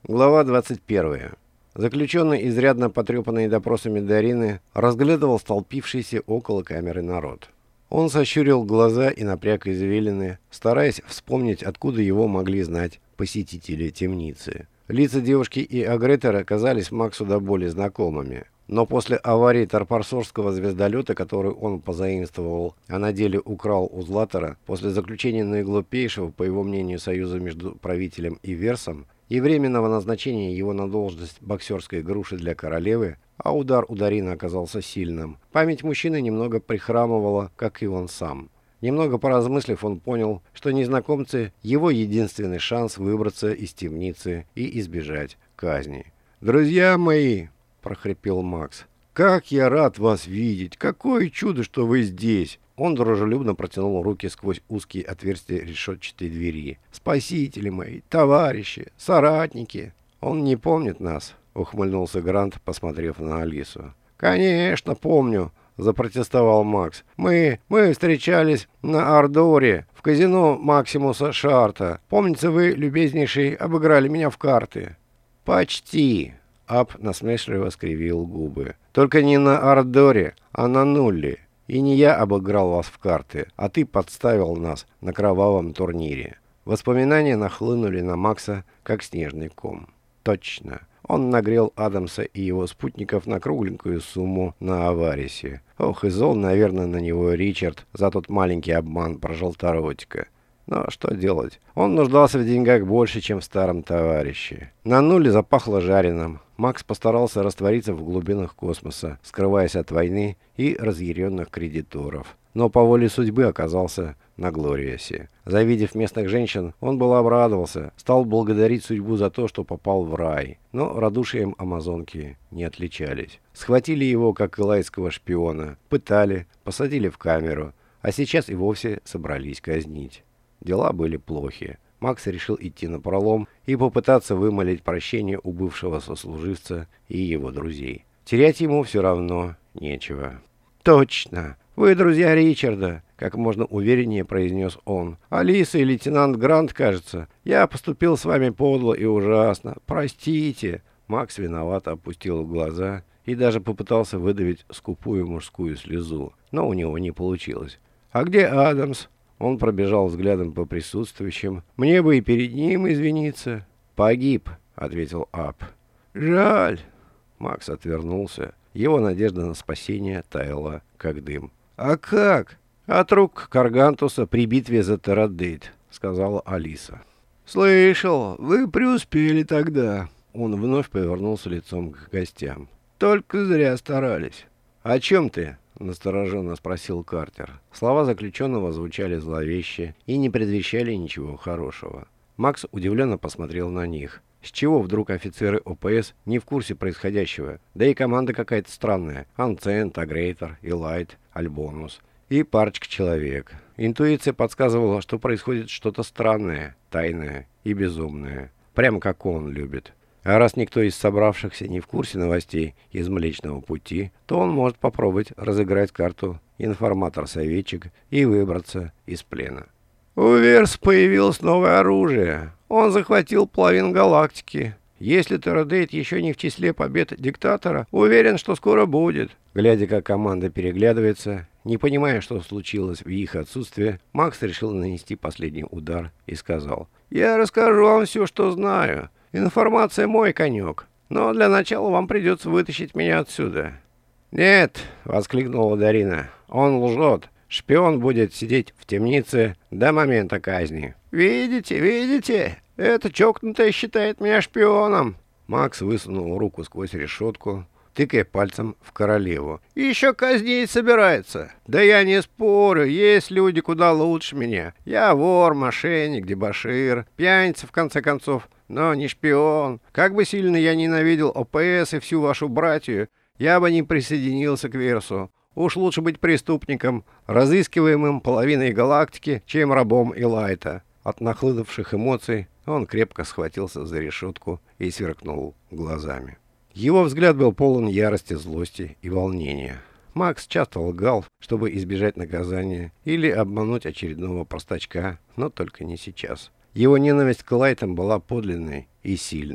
Глава 21. Заключенный, изрядно потрепанный допросами Дарины, разглядывал столпившийся около камеры народ. Он сощурил глаза и напряг извилины, стараясь вспомнить, откуда его могли знать посетители темницы. Лица девушки и Агретера казались Максу до боли знакомыми. Но после аварии торпорсорского звездолета, который он позаимствовал, а на деле украл у Златера, после заключения наиглупейшего, по его мнению, союза между правителем и Версом, и временного назначения его на должность боксерской груши для королевы, а удар у Дарины оказался сильным, память мужчины немного прихрамывала, как и он сам. Немного поразмыслив, он понял, что незнакомцы – его единственный шанс выбраться из темницы и избежать казни. «Друзья мои!» – прохрипел Макс. «Как я рад вас видеть! Какое чудо, что вы здесь!» Он дружелюбно протянул руки сквозь узкие отверстия решетчатой двери. «Спасители мои, товарищи, соратники!» «Он не помнит нас», — ухмыльнулся Грант, посмотрев на Алису. «Конечно, помню», — запротестовал Макс. «Мы встречались на Ардоре, в казино Максимуса Шарта. Помнится, вы, любезнейший, обыграли меня в карты». «Почти», — Ап насмешливо скривил губы. «Только не на Ардоре, а на Нулле. И не я обыграл вас в карты, а ты подставил нас на кровавом турнире». Воспоминания нахлынули на Макса, как снежный ком. Точно. Он нагрел Адамса и его спутников на кругленькую сумму на Аварисе. Ох, и зол, наверное, на него Ричард за тот маленький обман про желторотика. Но что делать? Он нуждался в деньгах больше, чем в старом товарище. На Нуле запахло жареным. Макс постарался раствориться в глубинах космоса, скрываясь от войны и разъяренных кредиторов. Но по воле судьбы оказался на Глориасе. Завидев местных женщин, он был обрадовался, стал благодарить судьбу за то, что попал в рай. Но радушием амазонки не отличались. Схватили его, как илайского шпиона, пытали, посадили в камеру, а сейчас и вовсе собрались казнить. Дела были плохи. Макс решил идти напролом и попытаться вымолить прощение у бывшего сослуживца и его друзей. Терять ему все равно нечего. «Точно! Вы друзья Ричарда!» — как можно увереннее произнес он. «Алиса и лейтенант Грант, кажется. Я поступил с вами подло и ужасно. Простите!» Макс виновато опустил глаза и даже попытался выдавить скупую мужскую слезу, но у него не получилось. «А где Адамс?» Он пробежал взглядом по присутствующим. «Мне бы и перед ним извиниться». «Погиб», — ответил Ап. «Жаль». Макс отвернулся. Его надежда на спасение таяла, как дым. «А как?» «От рук Каргантуса при битве за Терадейт», — сказала Алиса. «Слышал, вы преуспели тогда». Он вновь повернулся лицом к гостям. «Только зря старались». «О чем ты?» — настороженно спросил Картер. Слова заключенного звучали зловеще и не предвещали ничего хорошего. Макс удивленно посмотрел на них. С чего вдруг офицеры ОПС не в курсе происходящего? Да и команда какая-то странная. Анцент, Агрейтер, Элайт, Альбонус. И парочка человек. Интуиция подсказывала, что происходит что-то странное, тайное и безумное. Прямо как он любит. А раз никто из собравшихся не в курсе новостей из Млечного Пути, то он может попробовать разыграть карту информатор-советчик и выбраться из плена. У Верс появилось новое оружие. Он захватил половину галактики. Если Терадейт еще не в числе побед диктатора, уверен, что скоро будет. Глядя, как команда переглядывается, не понимая, что случилось в их отсутствие, Макс решил нанести последний удар и сказал: «Я расскажу вам все, что знаю. Информация мой конек, но для начала вам придется вытащить меня отсюда». «Нет», — воскликнула Дарина, — «он лжет. Шпион будет сидеть в темнице до момента казни». «Видите, видите? Это чокнутая считает меня шпионом». Макс высунул руку сквозь решетку, тыкая пальцем в королеву. «Еще казнить собирается. Да я не спорю, есть люди куда лучше меня. Я вор, мошенник, дебошир, пьяница, в конце концов, но не шпион. Как бы сильно я ненавидел ОПС и всю вашу братью, я бы не присоединился к Версу. Уж лучше быть преступником, разыскиваемым половиной галактики, чем рабом Элайта». От нахлынувших эмоций он крепко схватился за решетку и сверкнул глазами. Его взгляд был полон ярости, злости и волнения. Макс часто лгал, чтобы избежать наказания или обмануть очередного простачка, но только не сейчас. Его ненависть к Лайтам была подлинной и сильной.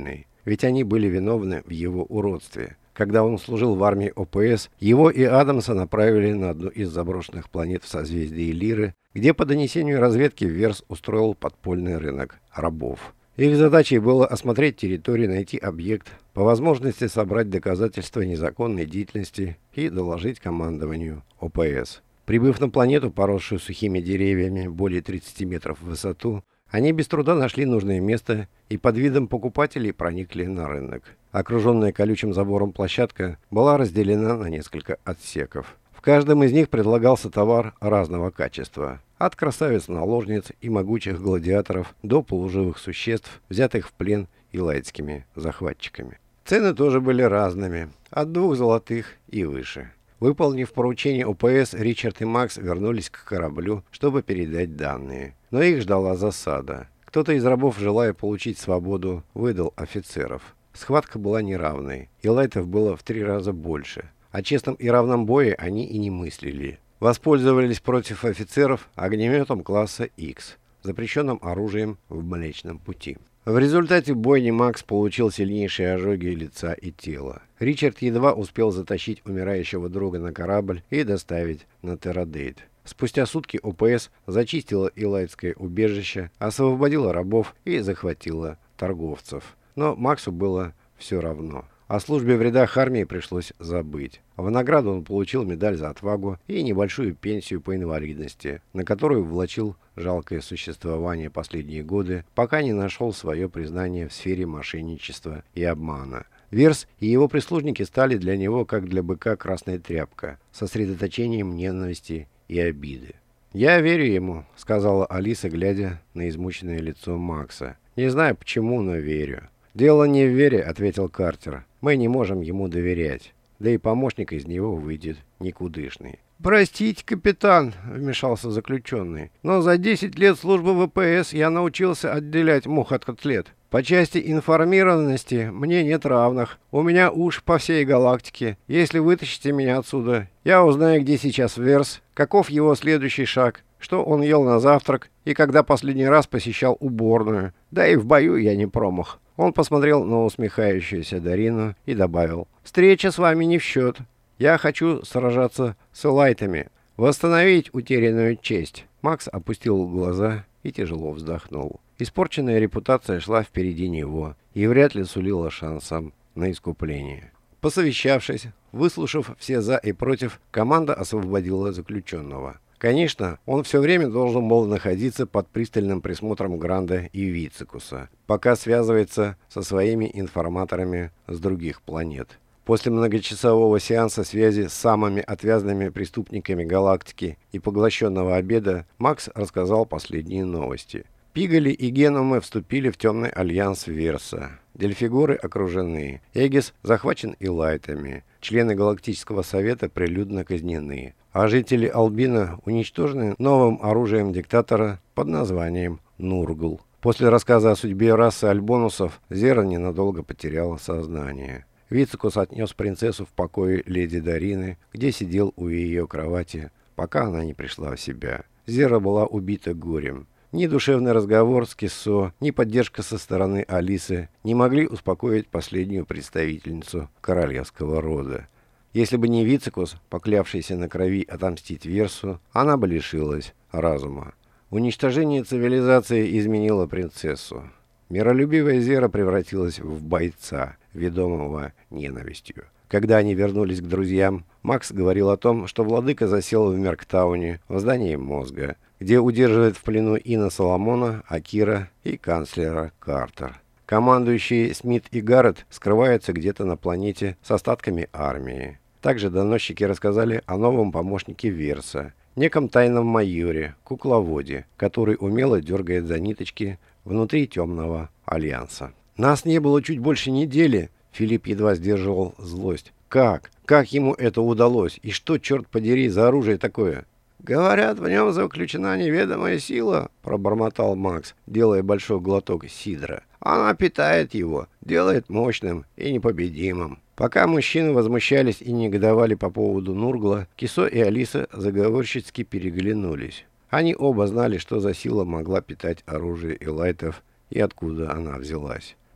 ведь они были виновны в его уродстве. Когда он служил в армии ОПС, его и Адамса направили на одну из заброшенных планет в созвездии Лиры, где по донесению разведки Верс устроил подпольный рынок рабов. Их задачей было осмотреть территорию, найти объект, по возможности собрать доказательства незаконной деятельности и доложить командованию ОПС. Прибыв на планету, поросшую сухими деревьями более 30 метров в высоту, они без труда нашли нужное место и под видом покупателей проникли на рынок. Окруженная колючим забором площадка была разделена на несколько отсеков. В каждом из них предлагался товар разного качества. От красавиц-наложниц и могучих гладиаторов до полуживых существ, взятых в плен илайтскими захватчиками. Цены тоже были разными, от 2 золотых и выше. Выполнив поручение ОПС, Ричард и Макс вернулись к кораблю, чтобы передать данные. Но их ждала засада. Кто-то из рабов, желая получить свободу, выдал офицеров. Схватка была неравной, и лайтов было в 3 раза больше. О честном и равном бое они и не мыслили. Воспользовались против офицеров огнеметом класса X, запрещенным оружием в Млечном Пути. В результате бойни Макс получил сильнейшие ожоги лица и тела. Ричард едва успел затащить умирающего друга на корабль и доставить на Террадейт. Спустя сутки ОПС зачистила илайтское убежище, освободила рабов и захватила торговцев. Но Максу было все равно. О службе в рядах армии пришлось забыть. В награду он получил медаль за отвагу и небольшую пенсию по инвалидности, на которую влачил жалкое существование последние годы, пока не нашел свое признание в сфере мошенничества и обмана. Верс и его прислужники стали для него, как для быка, красная тряпка, сосредоточением ненависти и обиды. «Я верю ему», — сказала Алиса, глядя на измученное лицо Макса. «Не знаю почему, но верю». «Дело не в вере», — ответил Картер. «Мы не можем ему доверять. Да и помощник из него выйдет никудышный». «Простите, капитан», — вмешался заключенный, «но за 10 лет службы в ВПС я научился отделять мух от котлет. По части информированности мне нет равных. У меня уши по всей галактике. Если вытащите меня отсюда, я узнаю, где сейчас Верс, каков его следующий шаг, что он ел на завтрак и когда последний раз посещал уборную. Да и в бою я не промах». Он посмотрел на усмехающуюся Дарину и добавил: «Встреча с вами не в счет. Я хочу сражаться с элайтами, восстановить утерянную честь». Макс опустил глаза и тяжело вздохнул. Испорченная репутация шла впереди него и вряд ли сулила шансом на искупление. Посовещавшись, выслушав все «за» и «против», команда освободила заключенного. Конечно, он все время должен был находиться под пристальным присмотром Гранда и Вицикуса, пока связывается со своими информаторами с других планет. После многочасового сеанса связи с самыми отвязными преступниками галактики и поглощенного обеда, Макс рассказал последние новости. Пигали и Геномы вступили в темный альянс Верса. Дельфигоры окружены. Эгис захвачен илайтами. Члены Галактического Совета прилюдно казнены. А жители Албина уничтожены новым оружием диктатора под названием Нургл. После рассказа о судьбе расы альбонусов Зера ненадолго потеряла сознание. Вицикус отнес принцессу в покое леди Дарины, где сидел у ее кровати, пока она не пришла в себя. Зера была убита горем. Ни душевный разговор с Киссо, ни поддержка со стороны Алисы не могли успокоить последнюю представительницу королевского рода. Если бы не Вицикус, поклявшийся на крови отомстить Версу, она бы лишилась разума. Уничтожение цивилизации изменило принцессу. Миролюбивая Зера превратилась в бойца, ведомого ненавистью. Когда они вернулись к друзьям, Макс говорил о том, что владыка засел в Мерктауне, в здании мозга, где удерживает в плену Ина Соломона, Акира и канцлера Картер. Командующие Смит и Гаррет скрываются где-то на планете с остатками армии. Также доносчики рассказали о новом помощнике Верса, неком тайном майоре, кукловоде, который умело дергает за ниточки внутри темного альянса. «Нас не было чуть больше недели», — Филипп едва сдерживал злость. «Как? Как ему это удалось? И что, черт подери, за оружие такое?» «Говорят, в нем заключена неведомая сила», — пробормотал Макс, делая большой глоток сидра. «Она питает его, делает мощным и непобедимым». Пока мужчины возмущались и негодовали по поводу Нургла, Кисо и Алиса заговорщицки переглянулись. Они оба знали, что за сила могла питать оружие элайтов и откуда она взялась.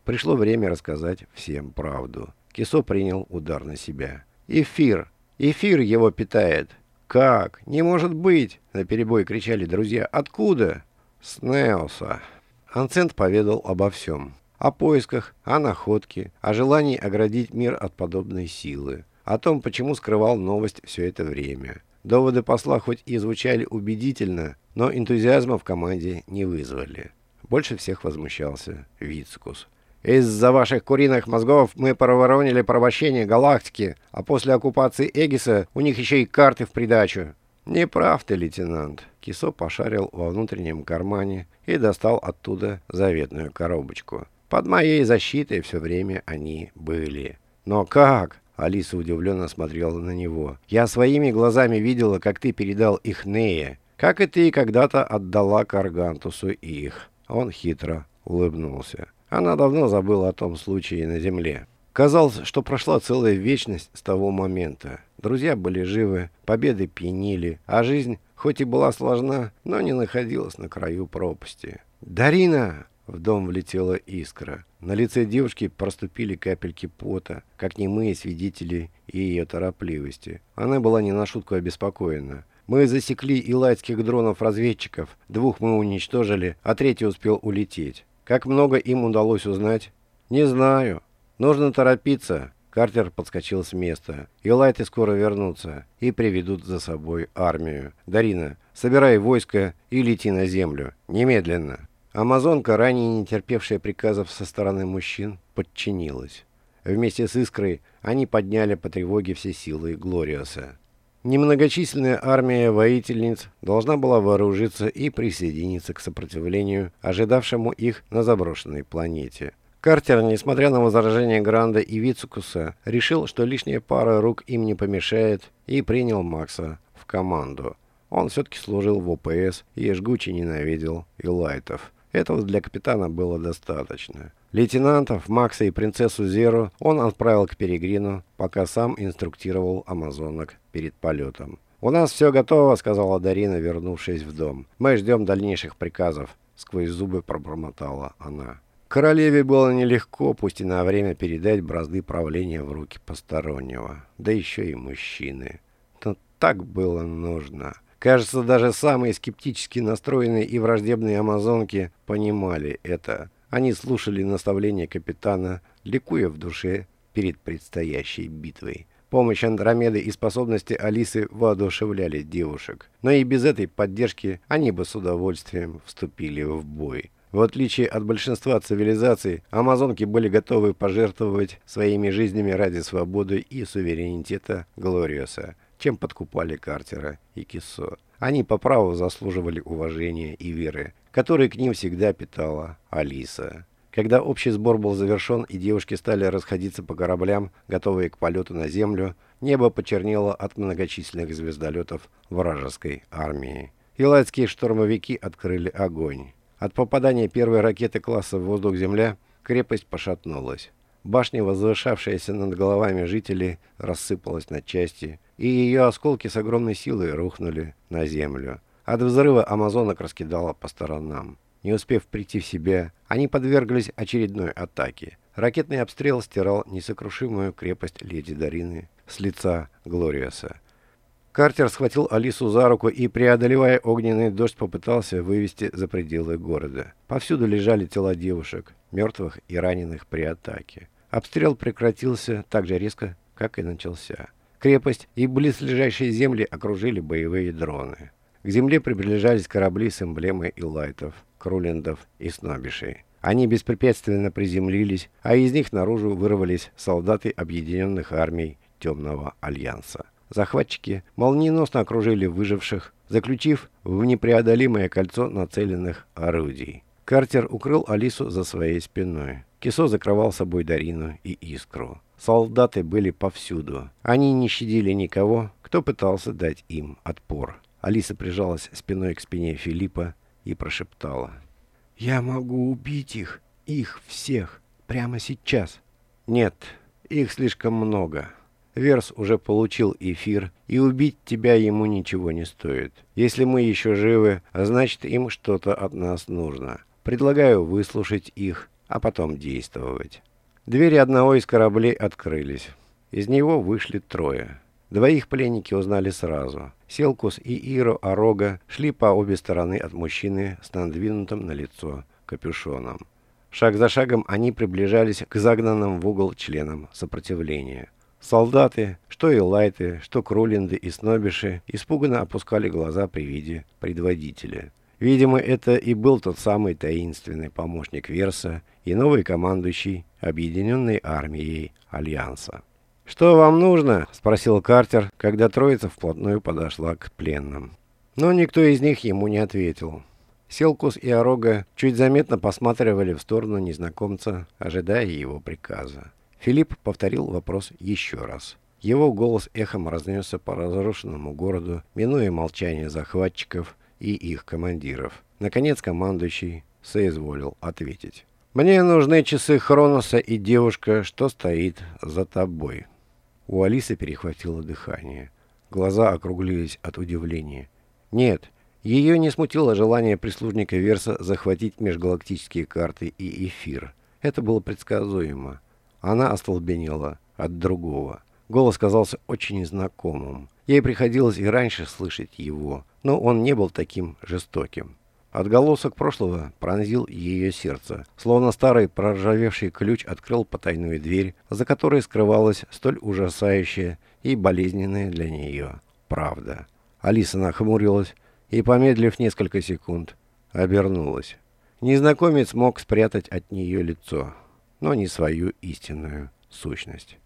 Пришло время рассказать всем правду. Кисо принял удар на себя. «Эфир! Эфир его питает!» «Как? Не может быть!» — наперебой кричали друзья. «Откуда?» «С Неоса». Ансент поведал обо всем. О поисках, о находке, о желании оградить мир от подобной силы. О том, почему скрывал новость все это время. Доводы посла хоть и звучали убедительно, но энтузиазма в команде не вызвали. Больше всех возмущался Вицкус. «Из-за ваших куриных мозгов мы проворонили порабощение галактики, а после оккупации Эгиса у них еще и карты в придачу». «Не прав ты, лейтенант». Кисо пошарил во внутреннем кармане и достал оттуда заветную коробочку. «Под моей защитой все время они были». «Но как?» Алиса удивленно смотрела на него. «Я своими глазами видела, как ты передал их Нее, как и ты когда-то отдала Каргантусу их». Он хитро улыбнулся. Она давно забыла о том случае на Земле. Казалось, что прошла целая вечность с того момента. Друзья были живы, победы пьянили, а жизнь, хоть и была сложна, но не находилась на краю пропасти. «Дарина!» — в дом влетела искра. На лице девушки проступили капельки пота, как немые свидетели ее торопливости. Она была не на шутку обеспокоена. «Мы засекли илайтских дронов-разведчиков. 2 мы уничтожили, а 3 успел улететь. Как много им удалось узнать?» «Не знаю. Нужно торопиться». Картер подскочил с места. «Илайты скоро вернутся и приведут за собой армию. Дарина, собирай войско и лети на землю. Немедленно». Амазонка, ранее не терпевшая приказов со стороны мужчин, подчинилась. Вместе с Искрой они подняли по тревоге все силы Глориоса. Немногочисленная армия воительниц должна была вооружиться и присоединиться к сопротивлению, ожидавшему их на заброшенной планете. Картер, несмотря на возражения Гранда и Вицукуса, решил, что лишняя пара рук им не помешает, и принял Макса в команду. Он все-таки служил в ОПС и жгуче ненавидел илайтов. Этого для капитана было достаточно. Лейтенантов, Макса и принцессу Зеру он отправил к Перегрину, пока сам инструктировал амазонок перед полетом. «У нас все готово», — сказала Дарина, вернувшись в дом. «Мы ждем дальнейших приказов», — сквозь зубы пробормотала она. Королеве было нелегко, пусть и на время, передать бразды правления в руки постороннего, да еще и мужчины. Но так было нужно. Кажется, даже самые скептически настроенные и враждебные амазонки понимали это. Они слушали наставления капитана, ликуя в душе перед предстоящей битвой. Помощь Андромеды и способности Алисы воодушевляли девушек. Но и без этой поддержки они бы с удовольствием вступили в бой. В отличие от большинства цивилизаций, амазонки были готовы пожертвовать своими жизнями ради свободы и суверенитета Глориоса, чем подкупали Картера и Кисо. Они по праву заслуживали уважения и веры, которые к ним всегда питала Алиса. Когда общий сбор был завершен и девушки стали расходиться по кораблям, готовые к полету на землю, небо почернело от многочисленных звездолетов вражеской армии. Илайтские штурмовики открыли огонь. От попадания первой ракеты класса «Воздух-Земля» крепость пошатнулась. Башня, возвышавшаяся над головами жителей, рассыпалась на части, и ее осколки с огромной силой рухнули на землю. От взрыва амазонок раскидало по сторонам. Не успев прийти в себя, они подверглись очередной атаке. Ракетный обстрел стирал несокрушимую крепость леди Дарины с лица Глориоса. Картер схватил Алису за руку и, преодолевая огненный дождь, попытался вывести за пределы города. Повсюду лежали тела девушек, мертвых и раненых при атаке. Обстрел прекратился так же резко, как и начался. Крепость и близлежащие земли окружили боевые дроны. К земле приближались корабли с эмблемой илайтов, крулендов и снобишей. Они беспрепятственно приземлились, а из них наружу вырвались солдаты объединенных армий Темного Альянса. Захватчики молниеносно окружили выживших, заключив в непреодолимое кольцо нацеленных орудий. Картер укрыл Алису за своей спиной. Кисо закрывал собой Дарину и Искру. Солдаты были повсюду. Они не щадили никого, кто пытался дать им отпор. Алиса прижалась спиной к спине Филиппа и прошептала: «Я могу убить их всех, прямо сейчас». «Нет, их слишком много. Верс уже получил эфир, и убить тебя ему ничего не стоит. Если мы еще живы, значит им что-то от нас нужно. Предлагаю выслушать их, а потом действовать. Двери одного из кораблей открылись. Из него вышли трое. Двоих пленники узнали сразу. Селкус и Иро Арога шли по обе стороны от мужчины с надвинутым на лицо капюшоном. Шаг за шагом они приближались к загнанным в угол членам сопротивления. Солдаты, что элайты, что крулинды и снобиши, испуганно опускали глаза при виде предводителя. Видимо, это и был тот самый таинственный помощник Верса и новый командующий Объединенной армией Альянса. «Что вам нужно?» – спросил Картер, когда троица вплотную подошла к пленным. Но никто из них ему не ответил. Селкус и Арога чуть заметно посматривали в сторону незнакомца, ожидая его приказа. Филипп повторил вопрос еще раз. Его голос эхом разнесся по разрушенному городу, минуя молчание захватчиков и их командиров. Наконец командующий соизволил ответить. «Мне нужны часы Хроноса и девушка, что стоит за тобой». У Алисы перехватило дыхание. Глаза округлились от удивления. Нет, ее не смутило желание прислужника Верса захватить межгалактические карты и эфир. Это было предсказуемо. Она остолбенела от другого. Голос казался очень знакомым. Ей приходилось и раньше слышать его, но он не был таким жестоким. Отголосок прошлого пронзил ее сердце, словно старый проржавевший ключ открыл потайную дверь, за которой скрывалась столь ужасающая и болезненная для нее правда. Алиса нахмурилась и, помедлив несколько секунд, обернулась. Незнакомец мог спрятать от нее лицо, но не свою истинную сущность.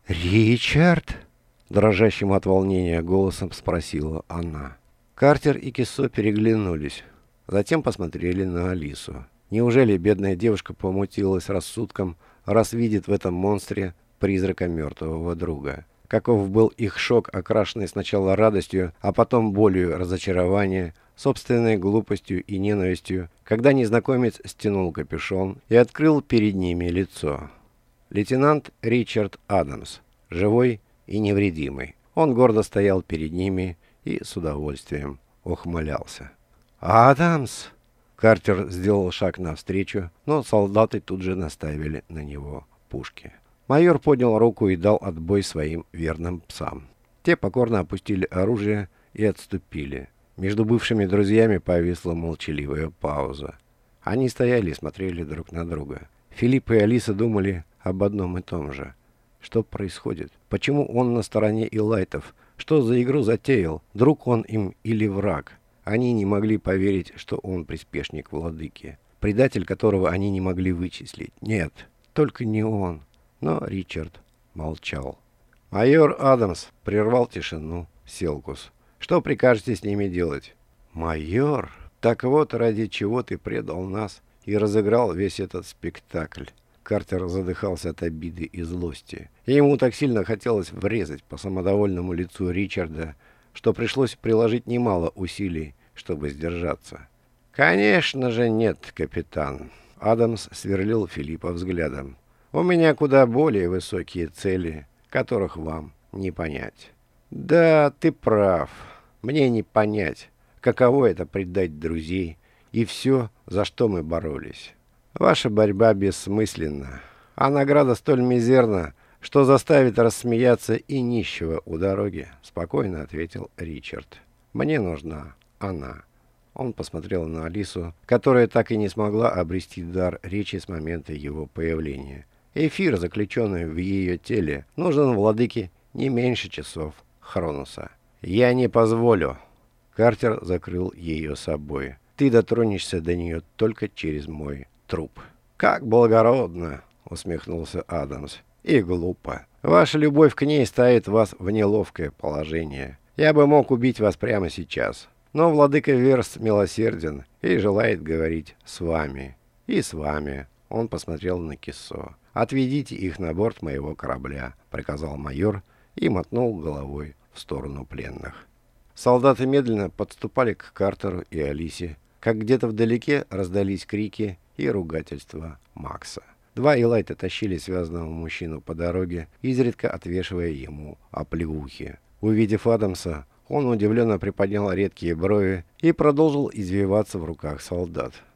«Ричард?» — дрожащим от волнения голосом спросила она. Картер и Киссо переглянулись. Затем посмотрели на Алису. Неужели бедная девушка помутилась рассудком, раз видит в этом монстре призрака мертвого друга? Каков был их шок, окрашенный сначала радостью, а потом болью разочарования, собственной глупостью и ненавистью, когда незнакомец стянул капюшон и открыл перед ними лицо. Лейтенант Ричард Адамс, живой и невредимый. Он гордо стоял перед ними и с удовольствием ухмылялся. «Адамс!» Картер сделал шаг навстречу, но солдаты тут же наставили на него пушки. Майор поднял руку и дал отбой своим верным псам. Те покорно опустили оружие и отступили. Между бывшими друзьями повисла молчаливая пауза. Они стояли и смотрели друг на друга. Филипп и Алиса думали об одном и том же. Что происходит? Почему он на стороне элайтов? Что за игру затеял? Друг он им или враг? Они не могли поверить, что он приспешник владыки, предатель которого они не могли вычислить. Нет, только не он. Но Ричард молчал. «Майор Адамс», — прервал тишину Селкус. «Что прикажете с ними делать?» «Майор? Так вот, ради чего ты предал нас и разыграл весь этот спектакль». Картер задыхался от обиды и злости. И ему так сильно хотелось врезать по самодовольному лицу Ричарда, что пришлось приложить немало усилий, чтобы сдержаться. «Конечно же нет, капитан», — Адамс сверлил Филиппа взглядом. «У меня куда более высокие цели, которых вам не понять». «Да, ты прав. Мне не понять, каково это предать друзей и все, за что мы боролись. Ваша борьба бессмысленна, а награда столь мизерна, что заставит рассмеяться и нищего у дороги», — спокойно ответил Ричард. «Мне нужна она». Он посмотрел на Алису, которая так и не смогла обрести дар речи с момента его появления. Эфир, заключенный в ее теле, нужен владыке не меньше часов Хроноса. «Я не позволю». Картер закрыл ее собой. «Ты дотронешься до нее только через мой труп». «Как благородно!» — усмехнулся Адамс. «И глупо. Ваша любовь к ней ставит вас в неловкое положение. Я бы мог убить вас прямо сейчас. Но владыка Верс милосерден и желает говорить с вами. И с вами». Он посмотрел на Киссо. «Отведите их на борт моего корабля», — приказал майор и мотнул головой в сторону пленных. Солдаты медленно подступали к Картеру и Алисе, как где-то вдалеке раздались крики и ругательства Макса. Два элайта тащили связанного мужчину по дороге, изредка отвешивая ему оплеухи. Увидев Адамса, он удивленно приподнял редкие брови и продолжил извиваться в руках солдат.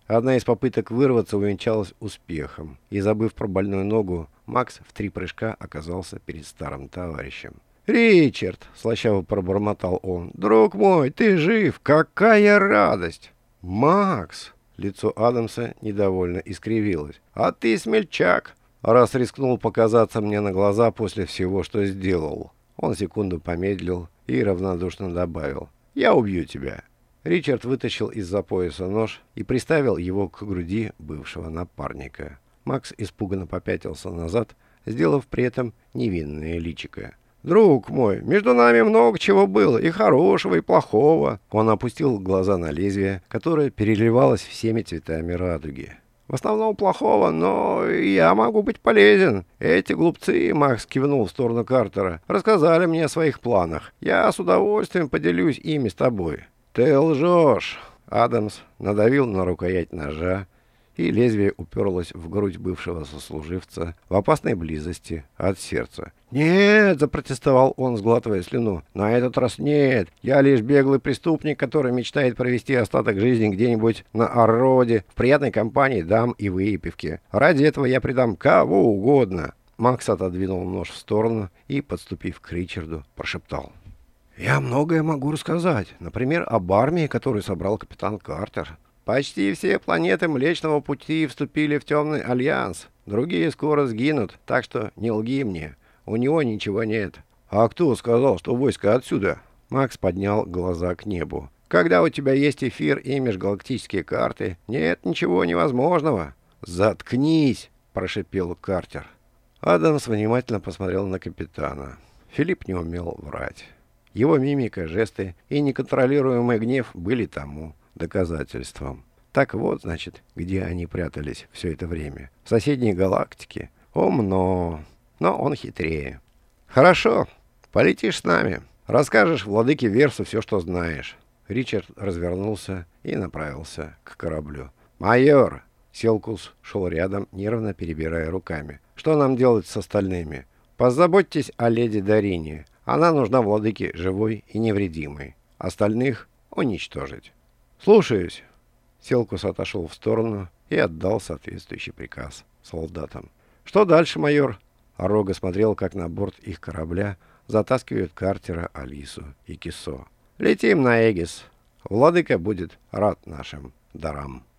Одна из попыток вырваться увенчалась успехом, и, забыв про больную ногу, Макс в 3 прыжка оказался перед старым товарищем. «Ричард!» — слащаво пробормотал он. «Друг мой, ты жив! Какая радость!» «Макс!» — лицо Адамса недовольно искривилось. «А ты смельчак, раз рискнул показаться мне на глаза после всего, что сделал». Он секунду помедлил и равнодушно добавил. «Я убью тебя». Ричард вытащил из-за пояса нож и приставил его к груди бывшего напарника. Макс испуганно попятился назад, сделав при этом невинное личико. «Друг мой, между нами много чего было, и хорошего, и плохого». Он опустил глаза на лезвие, которое переливалось всеми цветами радуги. «В основном плохого, но я могу быть полезен. Эти глупцы, — Макс кивнул в сторону Картера, — рассказали мне о своих планах. Я с удовольствием поделюсь ими с тобой». «Ты лжешь!» Адамс надавил на рукоять ножа, и лезвие уперлось в грудь бывшего сослуживца в опасной близости от сердца. «Нет!» — запротестовал он, сглатывая слюну. «На этот раз нет! Я лишь беглый преступник, который мечтает провести остаток жизни где-нибудь на Орроде, в приятной компании дам и выпивки. Ради этого я предам кого угодно!» Макс отодвинул нож в сторону и, подступив к Ричарду, прошептал. «Я многое могу рассказать. Например, об армии, которую собрал капитан Картер. Почти все планеты Млечного Пути вступили в Темный Альянс. Другие скоро сгинут, так что не лги мне. У него ничего нет». «А кто сказал, что войско отсюда?» Макс поднял глаза к небу. «Когда у тебя есть эфир и межгалактические карты, нет ничего невозможного». «Заткнись!» – прошипел Картер. Адамс внимательно посмотрел на капитана. Филипп не умел врать. Его мимика, жесты и неконтролируемый гнев были тому доказательством. Так вот, значит, где они прятались все это время. В соседней галактике. Умно. Но он хитрее. «Хорошо. Полетишь с нами. Расскажешь владыке Версу все, что знаешь». Ричард развернулся и направился к кораблю. «Майор!» Селкус шел рядом, нервно перебирая руками. «Что нам делать с остальными? Позаботьтесь о леди Дарине. Она нужна владыке живой и невредимой. Остальных уничтожить». «Слушаюсь». Селкус отошел в сторону и отдал соответствующий приказ солдатам. «Что дальше, майор?» Арога смотрел, как на борт их корабля затаскивают Картера, Алису и Кисо. «Летим на Эгис. Владыка будет рад нашим дарам».